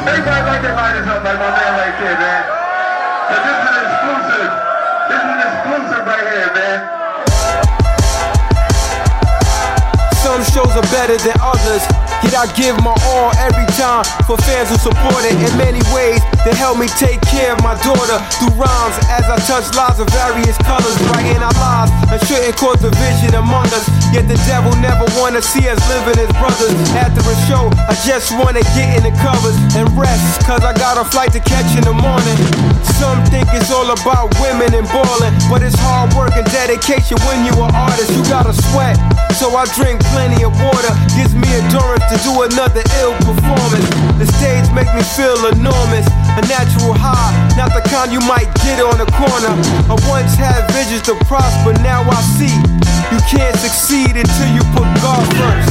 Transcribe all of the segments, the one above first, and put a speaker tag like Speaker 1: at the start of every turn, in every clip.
Speaker 1: Everybody like their lighters up like my man right there, man. Cause this is an exclusive. This is an exclusive right here, man.
Speaker 2: Some shows are better than others, yet I give my all every time for fans who support it. In many ways, they help me take care of my daughter through rhymes as I touch lives of various colors, brighten our lives and shouldn't cause division among us. Yet the devil never wanna see us living as brothers. After a show, I just wanna get in the covers and rest, cause I got a flight to catch in the morning. Some think it's all about women and ballin', but it's hard work and dedication when you an artist. You gotta sweat, so I drink plenty of water. Gives me endurance to do another ill performance. The stage make me feel enormous, a natural high, not the kind you might get on the corner. I once had visions to prosper, now I see you can't succeed until you put God first.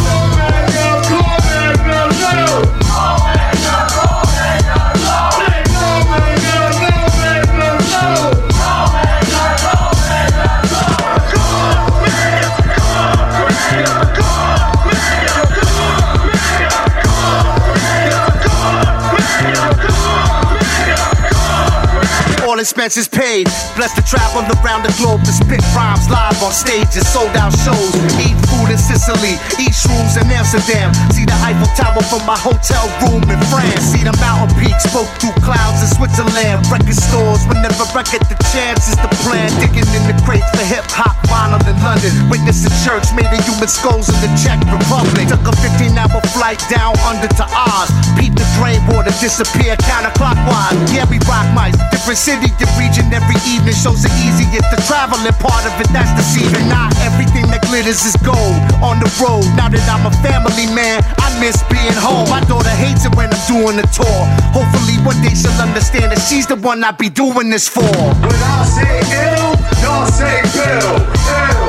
Speaker 3: All expenses paid. Blessed to travel around the globe to spit rhymes live on stages, sold out shows. Eat food in Sicily, eat shrooms in Amsterdam. See the Eiffel Tower from my hotel room in France. See the mountain peaks, spoke through clouds in Switzerland. Record stores, whenever I get the chance, is the plan. Digging in the crates for hip hop, vinyl in London. Witness a church made of human skulls in the Czech Republic. Took a 15-hour flight down under to Oz. Peep the drain water disappear counterclockwise. Yeah, we rock mice, different city, your region every evening shows it easier to travel, and part of it that's deceiving. Not everything that glitters is gold on the road. Now that I'm a family man, I miss being home. My daughter hates it when I'm doing a tour. Hopefully one day she'll understand that she's the one I be doing this for.
Speaker 1: When I say ill, y'all say bill. Ill,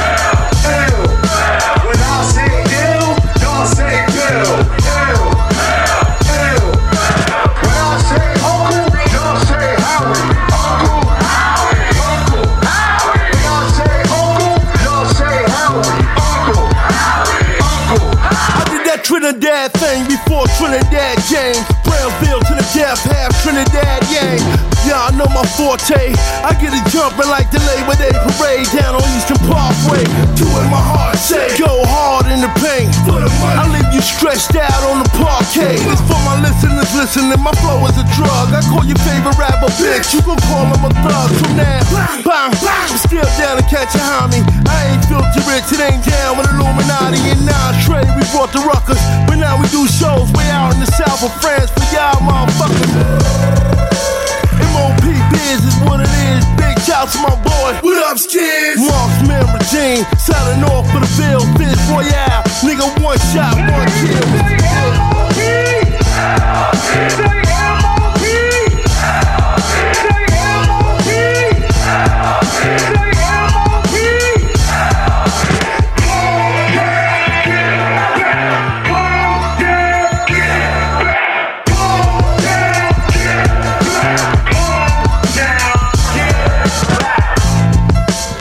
Speaker 1: ill. When I say ill, y'all say bill. Ill, ill. When I say uncle, y'all say Howard. Uncle Howard. Uncle Howard. When I say uncle, y'all say Howard. Uncle Howard. Uncle Howard.
Speaker 4: I did that Trinidad thing before Trinidad James. Brownsville to the death, half Trinidad Yang. Y'all know my forte. I get it jumping like the Labor Day parade down on Eastern Parkway. Doing my heart say, go hard in the paint. I leave you stretched out on the parquet. It's for my listeners listening. My flow is a drug. I call your favorite rapper bitch. You gon' call him a thug. So now, bang, I'm still down to catch a homie. I ain't filthy rich. It ain't down with Illuminati and Trey. We brought the ruckers, but now we do shows way out in the south of France for y'all motherfuckers. MOP Biz is what it is. Big shout to my boy. What up, kids? Marksman Regine, selling off for the bill. Fizz Royale, nigga, one shot, one kill.